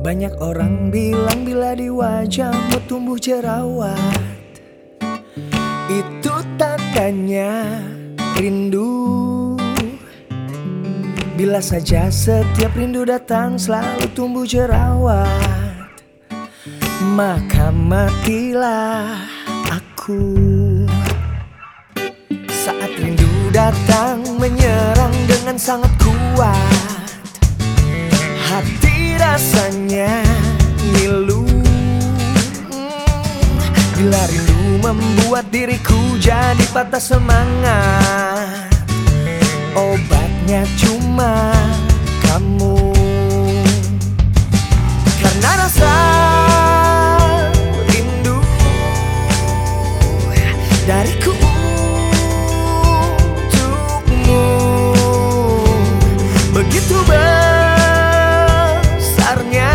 Banyak orang bilang bila di wajahmu tumbuh jerawat, itu tandanya rindu. Bila saja setiap rindu datang selalu tumbuh jerawat, maka matilah aku. Saat rindu datang menyerang dengan sangat kuat, hati rasanya ngilu. Bila rindu membuat diriku jadi patah semangat, obatnya cuma kamu. Karena rasa rindu dariku untukmu begitu besarnya,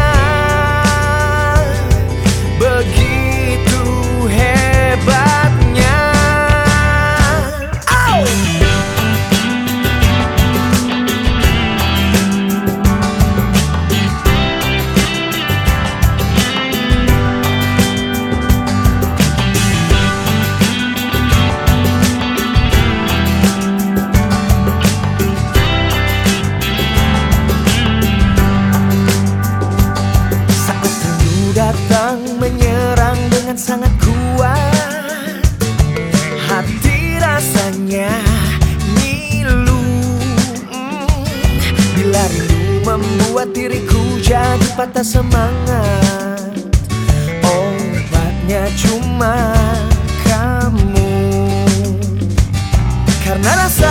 begitu hebatnya. Datang menyerang dengan sangat kuat, hati rasanya ngilu. Bila rindu membuat diriku jadi patah semangat, obatnya cuma kamu. Karena rasa